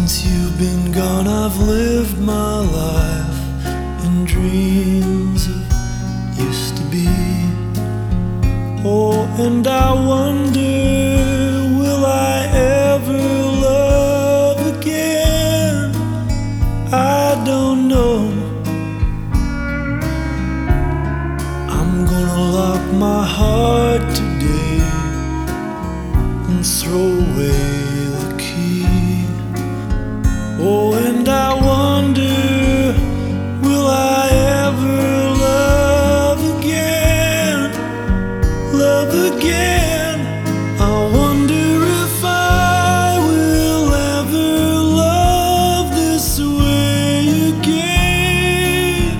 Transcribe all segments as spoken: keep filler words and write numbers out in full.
Since you've been gone, I've lived my life in dreams of used to be. Oh, and I wonder, will I ever love again? I don't know. I'm gonna lock my heart today and throw away the key. Oh, and I wonder, will I ever love again? Love again? I wonder if I will ever love this way again.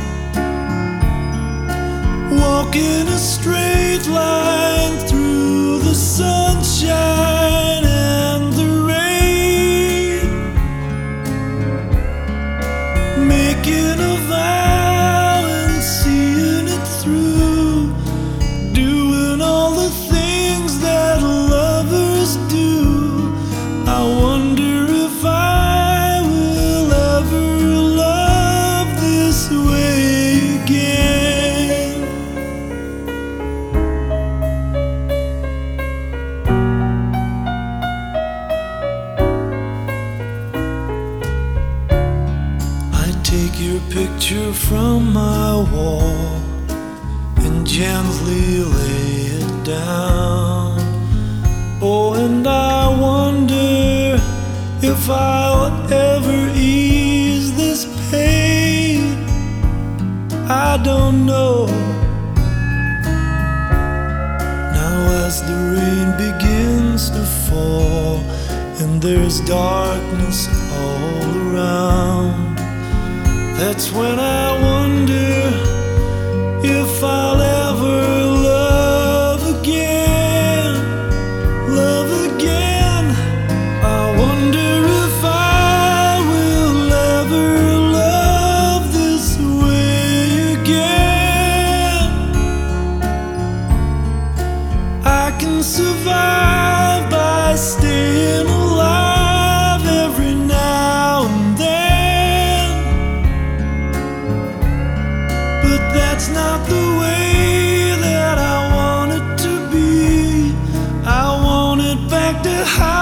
Walking a straight line through the sunshine and the rain, making a vow and seeing it through, doing all the things that lovers do. I wonder if I will ever love this way again. I take your picture from my wall and gently lay it down. Oh, and I wonder if I'll ever ease this pain. I don't know. Now as the rain begins to fall and there's darkness all around, that's when I wonder if I'll ever love again, love again. I wonder if I will ever love this way again. I can survive by staying alive every now and then, but that's not the way that I want it to be. I want it back to how